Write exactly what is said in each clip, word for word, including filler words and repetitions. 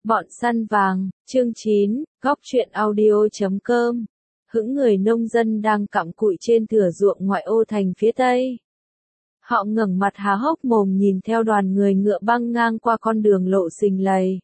Bọn săn vàng, chương chín, góc truyện audio chấm com. Hững người nông dân đang cặm cụi trên thửa ruộng ngoại ô thành phía tây. Họ ngẩng mặt há hốc mồm nhìn theo đoàn người ngựa băng ngang qua con đường lộ sình lầy.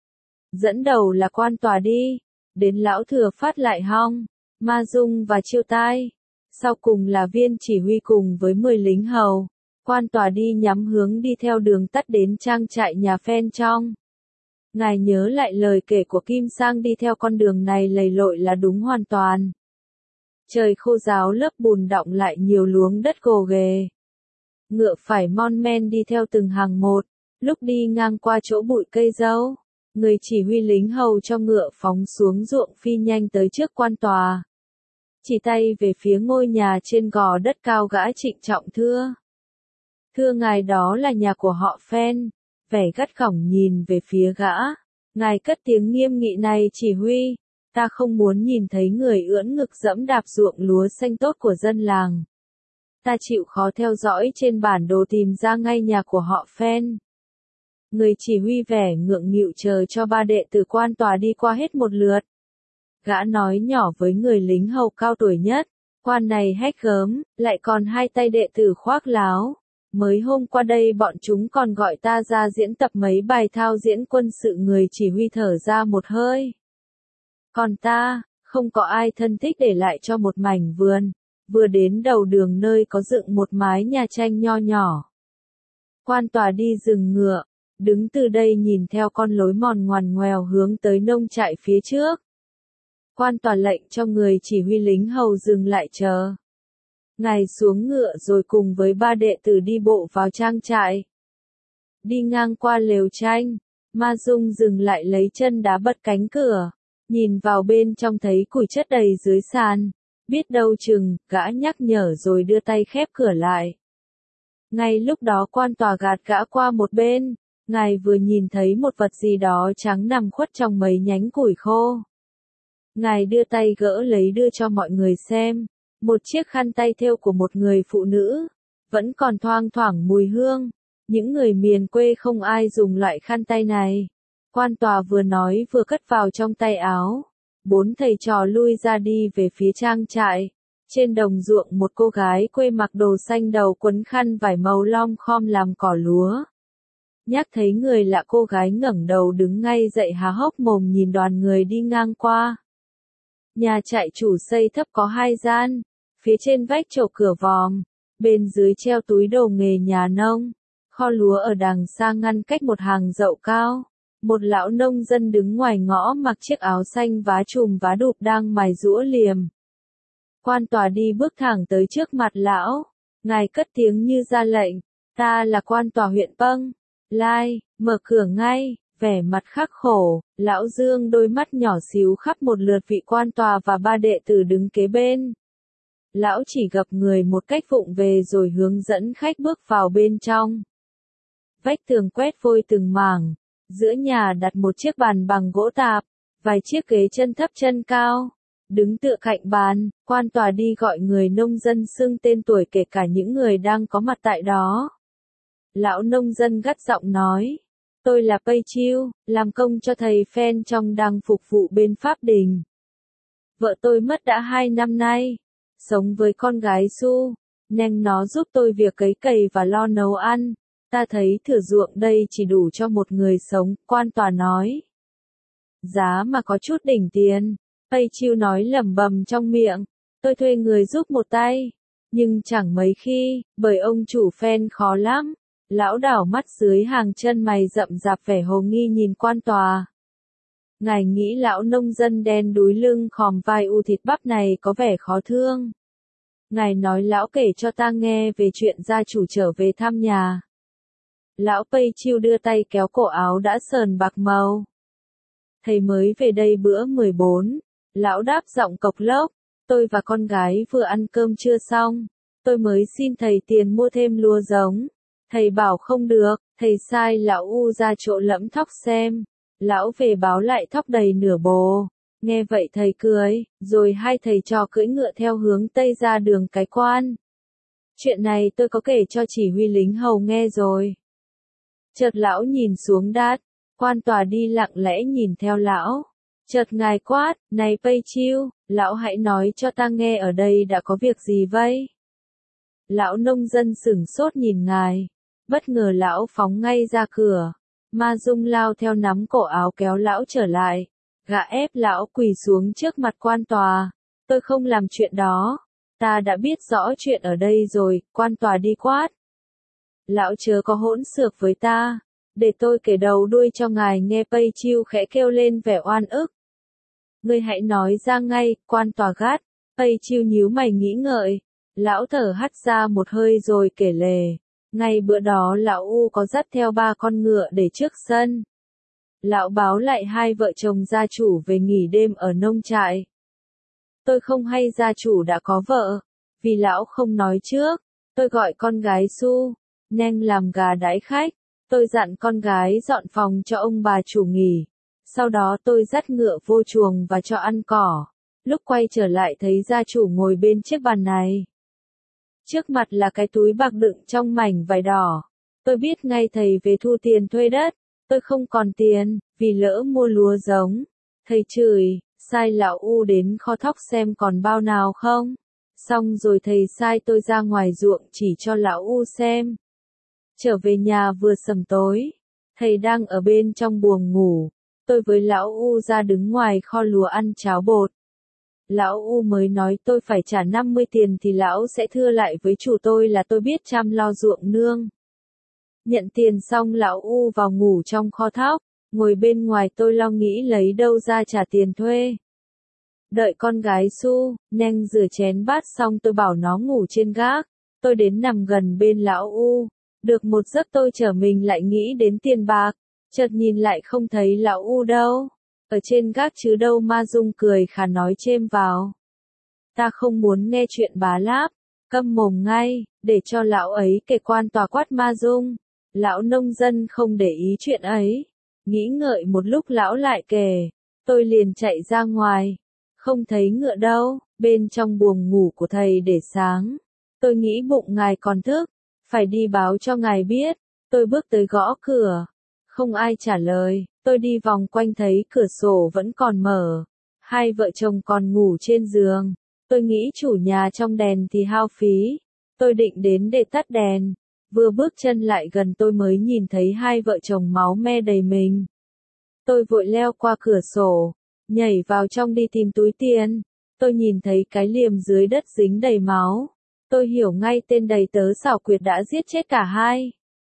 Dẫn đầu là quan tòa đi, đến lão thừa phát lại hong, Ma Dung và Chiêu Tai. Sau cùng là viên chỉ huy cùng với mười lính hầu. Quan tòa đi nhắm hướng đi theo đường tắt đến trang trại nhà phen trong. Ngài nhớ lại lời kể của Kim Sang đi theo con đường này lầy lội là đúng hoàn toàn. Trời khô ráo lớp bùn đọng lại nhiều luống đất gồ ghề. Ngựa phải mon men đi theo từng hàng một, lúc đi ngang qua chỗ bụi cây dâu, người chỉ huy lính hầu cho ngựa phóng xuống ruộng phi nhanh tới trước quan tòa. Chỉ tay về phía ngôi nhà trên gò đất cao gã trịnh trọng thưa. Thưa ngài, đó là nhà của họ Phen. Vẻ gắt gỏng nhìn về phía gã. Ngài cất tiếng nghiêm nghị này, chỉ huy. Ta không muốn nhìn thấy người ưỡn ngực dẫm đạp ruộng lúa xanh tốt của dân làng. Ta chịu khó theo dõi trên bản đồ tìm ra ngay nhà của họ Phen. Người chỉ huy vẻ ngượng nghịu chờ cho ba đệ tử quan tòa đi qua hết một lượt. Gã nói nhỏ với người lính hầu cao tuổi nhất. Quan này hét gớm, lại còn hai tay đệ tử khoác láo. Mới hôm qua đây bọn chúng còn gọi ta ra diễn tập mấy bài thao diễn quân sự. Người chỉ huy thở ra một hơi. Còn ta, không có ai thân thích để lại cho một mảnh vườn. Vừa đến đầu đường nơi có dựng một mái nhà tranh nho nhỏ. Quan tòa đi dừng ngựa, đứng từ đây nhìn theo con lối mòn ngoằn ngoèo hướng tới nông trại phía trước. Quan tòa lệnh cho người chỉ huy lính hầu dừng lại chờ. Ngài xuống ngựa rồi cùng với ba đệ tử đi bộ vào trang trại. Đi ngang qua lều tranh, Ma Dung dừng lại lấy chân đá bật cánh cửa, nhìn vào bên trong thấy củi chất đầy dưới sàn, biết đâu chừng, gã nhắc nhở rồi đưa tay khép cửa lại. Ngay lúc đó quan tòa gạt gã qua một bên, ngài vừa nhìn thấy một vật gì đó trắng nằm khuất trong mấy nhánh củi khô. Ngài đưa tay gỡ lấy đưa cho mọi người xem. Một chiếc khăn tay thêu của một người phụ nữ, vẫn còn thoang thoảng mùi hương. Những người miền quê không ai dùng loại khăn tay này. Quan tòa vừa nói vừa cất vào trong tay áo. Bốn thầy trò lui ra đi về phía trang trại. Trên đồng ruộng một cô gái quê mặc đồ xanh đầu quấn khăn vải màu lom khom làm cỏ lúa. Nhắc thấy người lạ, cô gái ngẩng đầu đứng ngay dậy há hốc mồm nhìn đoàn người đi ngang qua. Nhà trại chủ xây thấp có hai gian. Phía trên vách trổ cửa vòm, bên dưới treo túi đồ nghề nhà nông. Kho lúa ở đằng xa ngăn cách một hàng dậu cao. Một lão nông dân đứng ngoài ngõ mặc chiếc áo xanh vá chùm vá đụp đang mài giũa liềm. Quan tòa đi bước thẳng tới trước mặt lão. Ngài cất tiếng như ra lệnh. Ta là quan tòa huyện Pâng. Lai, mở cửa ngay. Vẻ mặt khắc khổ, lão dương đôi mắt nhỏ xíu khắp một lượt vị quan tòa và ba đệ tử đứng kế bên. Lão chỉ gập người một cách vụng về rồi hướng dẫn khách bước vào bên trong. Vách tường quét vôi từng mảng, giữa nhà đặt một chiếc bàn bằng gỗ tạp, vài chiếc ghế chân thấp chân cao. Đứng tựa cạnh bàn, quan tòa đi gọi người nông dân xưng tên tuổi kể cả những người đang có mặt tại đó. Lão nông dân gắt giọng nói, tôi là Pây Chiêu, làm công cho thầy Phen trong đang phục vụ bên Pháp Đình. Vợ tôi mất đã hai năm nay. Sống với con gái Su, nên nó giúp tôi việc cấy cày và lo nấu ăn. Ta thấy thửa ruộng đây chỉ đủ cho một người sống, quan tòa nói. Giá mà có chút đỉnh tiền, Pây Chiêu nói lẩm bẩm trong miệng, tôi thuê người giúp một tay. Nhưng chẳng mấy khi, bởi ông chủ Phen khó lắm. Lão đảo mắt dưới hàng chân mày rậm rạp vẻ hồ nghi nhìn quan tòa. Ngài nghĩ lão nông dân đen đúi lưng khòm vai u thịt bắp này có vẻ khó thương. Ngài nói lão kể cho ta nghe về chuyện gia chủ trở về thăm nhà. Lão Pây Chiêu đưa tay kéo cổ áo đã sờn bạc màu. Thầy mới về đây bữa mười bốn. Lão đáp giọng cộc lốc. Tôi và con gái vừa ăn cơm trưa xong. Tôi mới xin thầy tiền mua thêm lúa giống. Thầy bảo không được, thầy sai lão u ra chỗ lẫm thóc xem. Lão về báo lại thóc đầy nửa bồ. Nghe vậy thầy cười, rồi hai thầy trò cưỡi ngựa theo hướng tây ra đường Cái Quan. Chuyện này tôi có kể cho chỉ huy lính hầu nghe rồi. Chợt lão nhìn xuống đát, Quan tòa đi lặng lẽ nhìn theo lão. Chợt ngài quát, này Pây Chiêu, lão hãy nói cho ta nghe ở đây đã có việc gì vậy? Lão nông dân sửng sốt nhìn ngài. Bất ngờ lão phóng ngay ra cửa. Ma Dung lao theo nắm cổ áo kéo lão trở lại. Gã ép lão quỳ xuống trước mặt quan tòa. Tôi không làm chuyện đó. Ta đã biết rõ chuyện ở đây rồi, quan tòa đi quát. Lão chớ có hỗn xược với ta. Để tôi kể đầu đuôi cho ngài nghe. Pây Chiêu khẽ kêu lên vẻ oan ức. Ngươi hãy nói ra ngay, quan tòa gắt. Pây Chiêu nhíu mày nghĩ ngợi. Lão thở hắt ra một hơi rồi kể lể. Ngay bữa đó lão U có dắt theo ba con ngựa để trước sân. Lão báo lại hai vợ chồng gia chủ về nghỉ đêm ở nông trại. Tôi không hay gia chủ đã có vợ. Vì lão không nói trước. Tôi gọi con gái Su Neng làm gà đãi khách. Tôi dặn con gái dọn phòng cho ông bà chủ nghỉ. Sau đó tôi dắt ngựa vô chuồng và cho ăn cỏ. Lúc quay trở lại thấy gia chủ ngồi bên chiếc bàn này. Trước mặt là cái túi bạc đựng trong mảnh vải đỏ. Tôi biết ngay thầy về thu tiền thuê đất. Tôi không còn tiền, vì lỡ mua lúa giống. Thầy chửi, sai lão U đến kho thóc xem còn bao nào không. Xong rồi thầy sai tôi ra ngoài ruộng chỉ cho lão U xem. Trở về nhà vừa sầm tối. Thầy đang ở bên trong buồng ngủ. Tôi với lão U ra đứng ngoài kho lúa ăn cháo bột. Lão U mới nói tôi phải trả năm mươi tiền thì lão sẽ thưa lại với chủ tôi là tôi biết chăm lo ruộng nương. Nhận tiền xong lão U vào ngủ trong kho thóc. Ngồi bên ngoài tôi lo nghĩ lấy đâu ra trả tiền thuê. Đợi con gái Su Neng rửa chén bát xong tôi bảo nó ngủ trên gác. Tôi đến nằm gần bên lão U. Được một giấc tôi trở mình lại nghĩ đến tiền bạc. Chợt nhìn lại không thấy lão U đâu. Ở trên gác chứ đâu. Ma Dung cười khà nói chêm vào. Ta không muốn nghe chuyện bá láp. Câm mồm ngay, để cho lão ấy kể. Quan tòa quát Ma Dung. Lão nông dân không để ý chuyện ấy. Nghĩ ngợi một lúc lão lại kể. Tôi liền chạy ra ngoài. Không thấy ngựa đâu, bên trong buồng ngủ của thầy để sáng. Tôi nghĩ bụng ngài còn thức. Phải đi báo cho ngài biết. Tôi bước tới gõ cửa. Không ai trả lời. Tôi đi vòng quanh thấy cửa sổ vẫn còn mở. Hai vợ chồng còn ngủ trên giường. Tôi nghĩ chủ nhà trong đèn thì hao phí. Tôi định đến để tắt đèn. Vừa bước chân lại gần tôi mới nhìn thấy hai vợ chồng máu me đầy mình. Tôi vội leo qua cửa sổ. Nhảy vào trong đi tìm túi tiền. Tôi nhìn thấy cái liềm dưới đất dính đầy máu. Tôi hiểu ngay tên đầy tớ xảo quyệt đã giết chết cả hai.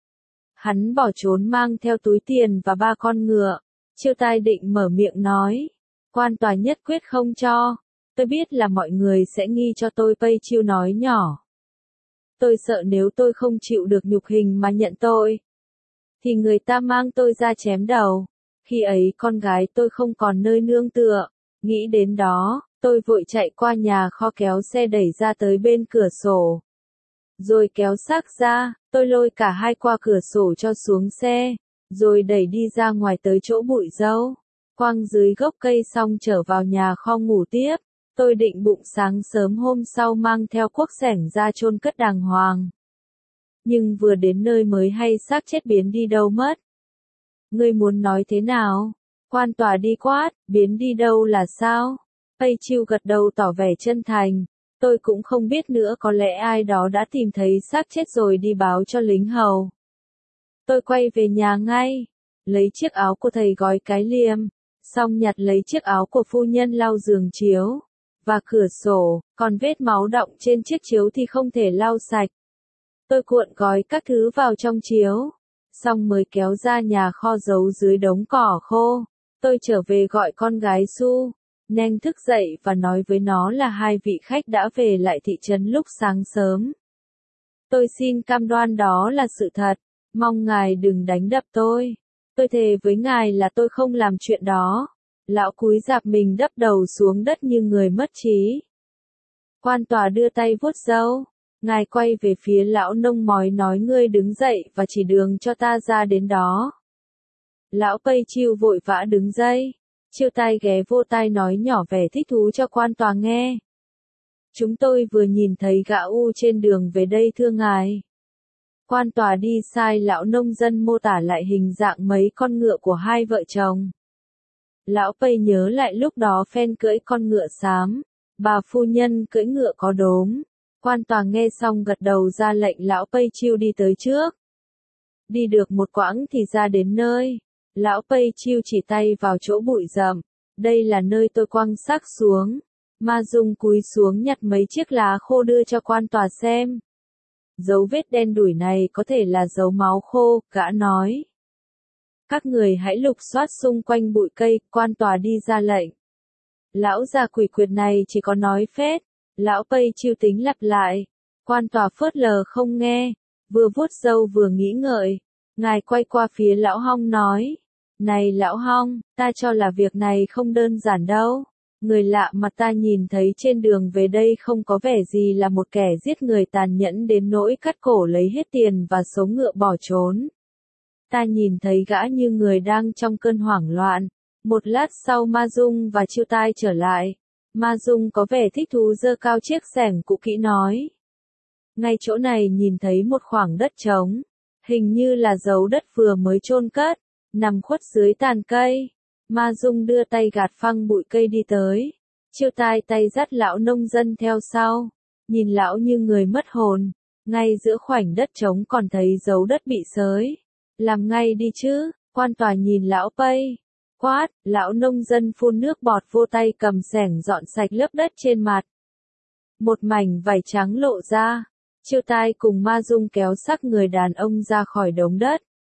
Hắn bỏ trốn mang theo túi tiền và ba con ngựa. Chiêu Tai định mở miệng nói. Quan tòa nhất quyết không cho. Tôi biết là mọi người sẽ nghi cho tôi. Pây Chiêu nói nhỏ. Tôi sợ nếu tôi không chịu được nhục hình mà nhận tôi. Thì người ta mang tôi ra chém đầu. Khi ấy con gái tôi không còn nơi nương tựa. Nghĩ đến đó, tôi vội chạy qua nhà kho kéo xe đẩy ra tới bên cửa sổ. Rồi kéo xác ra, tôi lôi cả hai qua cửa sổ cho xuống xe. Rồi đẩy đi ra ngoài tới chỗ bụi dâu. Quăng dưới gốc cây xong trở vào nhà kho ngủ tiếp. Tôi định bụng sáng sớm hôm sau mang theo cuốc xẻng ra chôn cất đàng hoàng. Nhưng vừa đến nơi mới hay xác chết biến đi đâu mất. Ngươi muốn nói thế nào? Quan tòa đi quát, biến đi đâu là sao? Pây Chiêu gật đầu tỏ vẻ chân thành. Tôi cũng không biết nữa, có lẽ ai đó đã tìm thấy xác chết rồi đi báo cho lính hầu. Tôi quay về nhà ngay. Lấy chiếc áo của thầy gói cái liềm. Xong nhặt lấy chiếc áo của phu nhân lau giường chiếu. Và cửa sổ, còn vết máu đọng trên chiếc chiếu thì không thể lau sạch. Tôi cuộn gói các thứ vào trong chiếu. Xong mới kéo ra nhà kho giấu dưới đống cỏ khô. Tôi trở về gọi con gái Su Neng thức dậy và nói với nó là hai vị khách đã về lại thị trấn lúc sáng sớm. Tôi xin cam đoan đó là sự thật. Mong ngài đừng đánh đập tôi. Tôi thề với ngài là tôi không làm chuyện đó. Lão cúi rạp mình đắp đầu xuống đất như người mất trí. Quan tòa đưa tay vuốt râu. Ngài quay về phía lão nông mói nói ngươi đứng dậy và chỉ đường cho ta ra đến đó. Lão Pây Chiêu vội vã đứng dậy. Chiêu Tai ghé vô tai nói nhỏ vẻ thích thú cho quan tòa nghe. Chúng tôi vừa nhìn thấy gã U trên đường về đây thưa ngài. Quan tòa đi sai lão nông dân mô tả lại hình dạng mấy con ngựa của hai vợ chồng. Lão Pây nhớ lại lúc đó phen cưỡi con ngựa xám, bà phu nhân cưỡi ngựa có đốm. Quan tòa nghe xong gật đầu ra lệnh lão Pây Chiêu đi tới trước. Đi được một quãng thì ra đến nơi. Lão Pây Chiêu chỉ tay vào chỗ bụi rậm. Đây là nơi tôi quăng xác xuống. Ma Dung cúi xuống nhặt mấy chiếc lá khô đưa cho quan tòa xem. Dấu vết đen đủi này có thể là dấu máu khô, gã nói. Các người hãy lục soát xung quanh bụi cây, quan tòa đi ra lệnh. Lão già quỷ quyệt này chỉ có nói phết. Lão Pây Chiêu tính lặp lại. Quan tòa phớt lờ không nghe, vừa vuốt râu vừa nghĩ ngợi. Ngài quay qua phía lão Hong nói. Này lão Hong, ta cho là việc này không đơn giản đâu. Người lạ mà ta nhìn thấy trên đường về đây không có vẻ gì là một kẻ giết người tàn nhẫn đến nỗi cắt cổ lấy hết tiền và số ngựa bỏ trốn. Ta nhìn thấy gã như người đang trong cơn hoảng loạn. Một lát sau Ma Dung và Chiêu Tai trở lại. Ma Dung có vẻ thích thú giơ cao chiếc xẻng cũ kỹ nói. Ngay chỗ này nhìn thấy một khoảng đất trống. Hình như là dấu đất vừa mới chôn cất, nằm khuất dưới tàn cây. Ma Dung đưa tay gạt phăng bụi cây đi tới. Chiêu Tai tay dắt lão nông dân theo sau. Nhìn lão như người mất hồn. Ngay giữa khoảnh đất trống còn thấy dấu đất bị xới. Làm ngay đi chứ, quan tòa nhìn lão Pây. Quát, lão nông dân phun nước bọt vô tay cầm xẻng dọn sạch lớp đất trên mặt. Một mảnh vải trắng lộ ra. Chiêu Tai cùng Ma Dung kéo xác người đàn ông ra khỏi đống đất.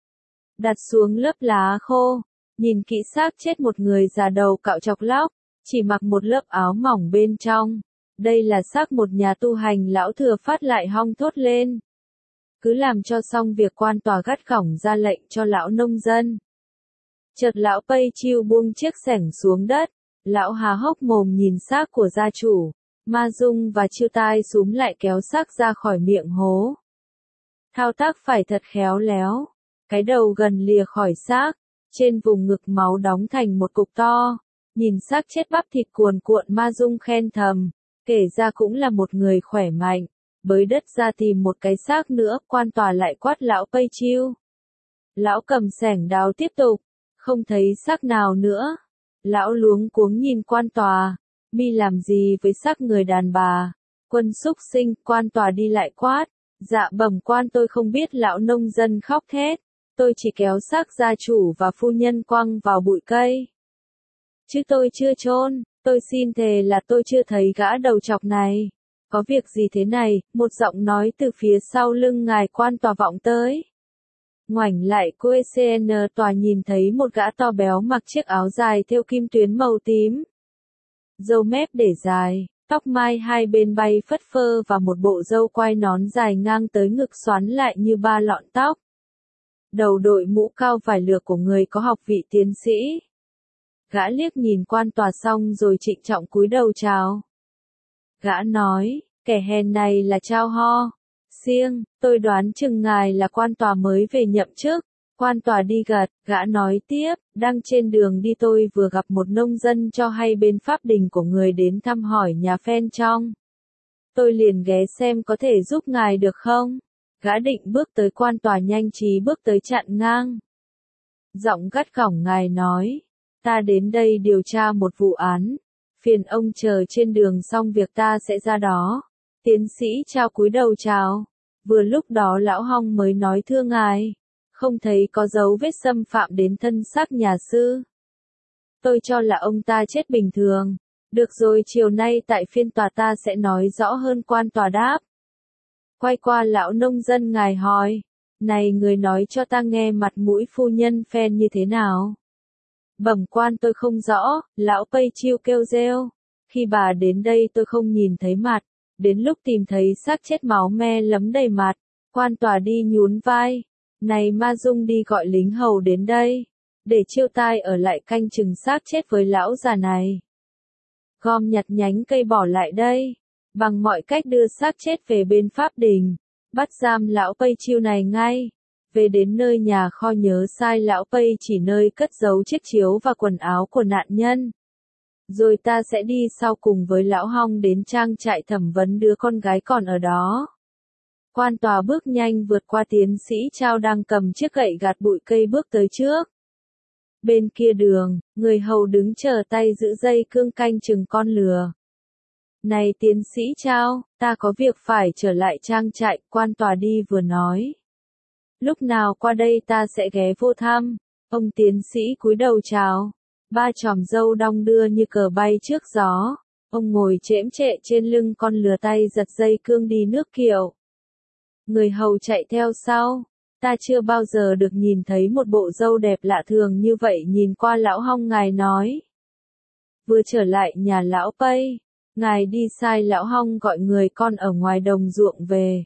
Đặt xuống lớp lá khô. Nhìn kỹ xác chết một người già đầu cạo chọc lóc, chỉ mặc một lớp áo mỏng bên trong. Đây là xác một nhà tu hành. Lão Thừa Phát lại hong thốt lên. Cứ làm cho xong việc, quan tòa gắt gỏng ra lệnh cho lão nông dân. Chợt lão Pây Chiêu buông chiếc xẻng xuống đất. Lão há hốc mồm nhìn xác của gia chủ. Ma Dung và Chiêu Tai xúm lại kéo xác ra khỏi miệng hố. Thao tác phải thật khéo léo. Cái đầu gần lìa khỏi xác. Trên vùng ngực máu đóng thành một cục to. Nhìn xác chết bắp thịt cuồn cuộn, Ma Dung khen thầm. Kể ra cũng là một người khỏe mạnh. Bới đất ra tìm một cái xác nữa. Quan tòa lại quát lão Pây Chiêu. Lão cầm xẻng đào tiếp tục. Không thấy xác nào nữa. Lão luống cuống nhìn quan tòa. Mi làm gì với xác người đàn bà? Quân súc sinh. Quan tòa đi lại quát. Dạ bẩm quan, tôi không biết. Lão nông dân khóc thét. Tôi chỉ kéo xác gia chủ và phu nhân quăng vào bụi cây. Chứ tôi chưa chôn. Tôi xin thề là tôi chưa thấy gã đầu trọc này. Có việc gì thế này? Một giọng nói từ phía sau lưng ngài quan tòa vọng tới. Ngoảnh lại cô xê en tòa nhìn thấy một gã to béo mặc chiếc áo dài thêu kim tuyến màu tím. Râu mép để dài, tóc mai hai bên bay phất phơ và một bộ râu quai nón dài ngang tới ngực xoắn lại như ba lọn tóc. Đầu đội mũ cao vải lược của người có học vị tiến sĩ. Gã liếc nhìn quan tòa xong rồi trịnh trọng cúi đầu chào. Gã nói, kẻ hèn này là Chao Ho Siêng, tôi đoán chừng ngài là quan tòa mới về nhậm chức. Quan tòa đi gật, gã nói tiếp, đang trên đường đi tôi vừa gặp một nông dân cho hay bên pháp đình của người đến thăm hỏi nhà phen trong. Tôi liền ghé xem có thể giúp ngài được không? Gã định bước tới, quan tòa nhanh trí bước tới chặn ngang. Giọng gắt gỏng ngài nói, ta đến đây điều tra một vụ án. Phiền ông chờ trên đường xong việc ta sẽ ra đó. Tiến sĩ Chao cúi đầu chào. Vừa lúc đó lão Hong mới nói, thưa ngài, không thấy có dấu vết xâm phạm đến thân xác nhà sư. Tôi cho là ông ta chết bình thường. Được rồi, chiều nay tại phiên tòa ta sẽ nói rõ hơn, quan tòa đáp. Quay qua lão nông dân ngài hỏi, này người nói cho ta nghe mặt mũi phu nhân phen như thế nào? Bẩm quan, tôi không rõ. Lão Pây Chiêu kêu rêu. Khi bà đến đây tôi không nhìn thấy mặt. Đến lúc tìm thấy xác chết máu me lấm đầy mặt. Quan tòa đi nhún vai. Này Ma Dung, đi gọi lính hầu đến đây. Để Chiêu Tai ở lại canh chừng xác chết với lão già này. Gom nhặt nhánh cây bỏ lại đây. Bằng mọi cách đưa xác chết về bên pháp đình. Bắt giam lão Pây Chiêu này ngay. Về đến nơi nhà kho nhớ sai lão Pây chỉ nơi cất giấu chiếc chiếu và quần áo của nạn nhân. Rồi ta sẽ đi sau cùng với lão Hong đến trang trại thẩm vấn đứa con gái còn ở đó. Quan tòa bước nhanh vượt qua tiến sĩ Trao đang cầm chiếc gậy gạt bụi cây bước tới trước. Bên kia đường, người hầu đứng chờ tay giữ dây cương canh chừng con lừa. Này tiến sĩ Trao, ta có việc phải trở lại trang trại, quan tòa đi vừa nói. Lúc nào qua đây ta sẽ ghé vô thăm. Ông tiến sĩ cúi đầu chào. Ba chòm râu đong đưa như cờ bay trước gió. Ông ngồi chễm chệ trên lưng con lừa, tay giật dây cương đi nước kiệu. Người hầu chạy theo sau. Ta chưa bao giờ được nhìn thấy một bộ râu đẹp lạ thường như vậy. Nhìn qua lão Hong, ngài nói. Vừa trở lại nhà lão Pây, ngài đi sai lão Hong gọi người con ở ngoài đồng ruộng về.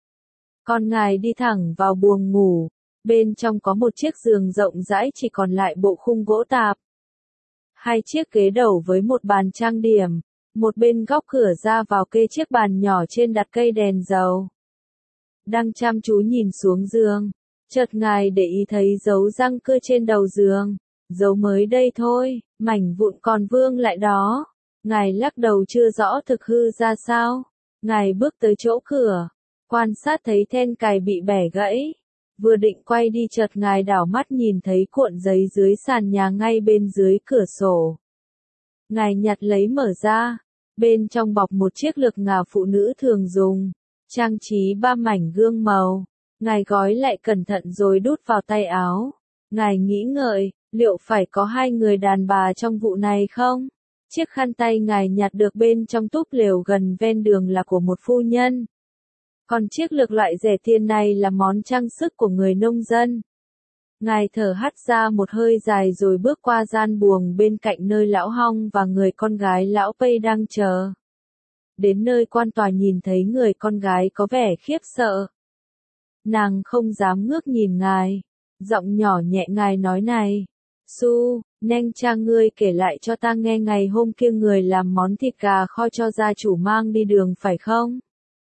Con ngài đi thẳng vào buồng ngủ, bên trong có một chiếc giường rộng rãi, chỉ còn lại bộ khung gỗ tạp. Hai chiếc ghế đầu với một bàn trang điểm, một bên góc cửa ra vào kê chiếc bàn nhỏ trên đặt cây đèn dầu. Đang chăm chú nhìn xuống giường, chợt ngài để ý thấy dấu răng cưa trên đầu giường. Dấu mới đây thôi, mảnh vụn còn vương lại đó. Ngài lắc đầu chưa rõ thực hư ra sao. Ngài bước tới chỗ cửa, quan sát thấy then cài bị bẻ gãy. Vừa định quay đi chợt ngài đảo mắt nhìn thấy cuộn giấy dưới sàn nhà ngay bên dưới cửa sổ. Ngài nhặt lấy mở ra, bên trong bọc một chiếc lược ngà phụ nữ thường dùng, trang trí ba mảnh gương màu. Ngài gói lại cẩn thận rồi đút vào tay áo. Ngài nghĩ ngợi, liệu phải có hai người đàn bà trong vụ này không? Chiếc khăn tay ngài nhặt được bên trong túp lều gần ven đường là của một phu nhân. Còn chiếc lược loại rẻ tiền này là món trang sức của người nông dân. Ngài thở hắt ra một hơi dài rồi bước qua gian buồng bên cạnh nơi lão Hong và người con gái lão Pây đang chờ. Đến nơi quan tòa nhìn thấy người con gái có vẻ khiếp sợ. Nàng không dám ngước nhìn ngài. Giọng nhỏ nhẹ ngài nói này. Su, Neng cha ngươi kể lại cho ta nghe ngày hôm kia người làm món thịt gà kho cho gia chủ mang đi đường phải không?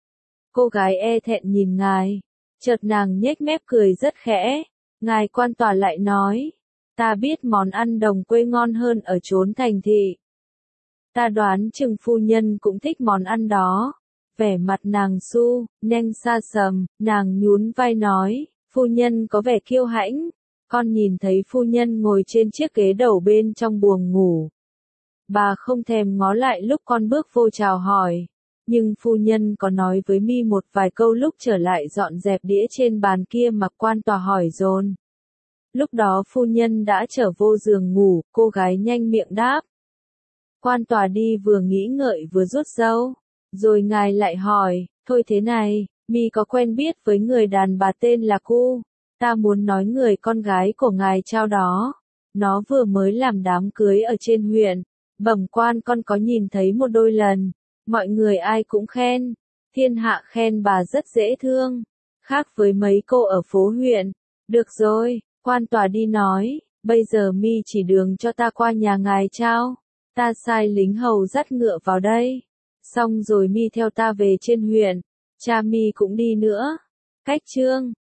Cô gái e thẹn nhìn ngài. Chợt nàng nhếch mép cười rất khẽ. Ngài quan tòa lại nói. Ta biết món ăn đồng quê ngon hơn ở chốn thành thị. Ta đoán chừng phu nhân cũng thích món ăn đó. Vẻ mặt nàng Su, Neng xa sầm, nàng nhún vai nói. Phu nhân có vẻ kiêu hãnh. Con nhìn thấy phu nhân ngồi trên chiếc ghế đầu bên trong buồng ngủ. Bà không thèm ngó lại lúc con bước vô chào hỏi. Nhưng phu nhân có nói với mi một vài câu lúc trở lại dọn dẹp đĩa trên bàn kia mà quan tòa hỏi dồn. Lúc đó phu nhân đã trở vô giường ngủ, cô gái nhanh miệng đáp. Quan tòa đi vừa nghĩ ngợi vừa rút râu. Rồi ngài lại hỏi, thôi thế này, mi có quen biết với người đàn bà tên là Cu? Ta muốn nói người con gái của ngài Trao đó. Nó vừa mới làm đám cưới ở trên huyện. Bẩm quan, con có nhìn thấy một đôi lần. Mọi người ai cũng khen. Thiên hạ khen bà rất dễ thương. Khác với mấy cô ở phố huyện. Được rồi, quan tòa đi nói. Bây giờ mi chỉ đường cho ta qua nhà ngài Trao. Ta sai lính hầu dắt ngựa vào đây. Xong rồi mi theo ta về trên huyện. Cha mi cũng đi nữa. Cách chương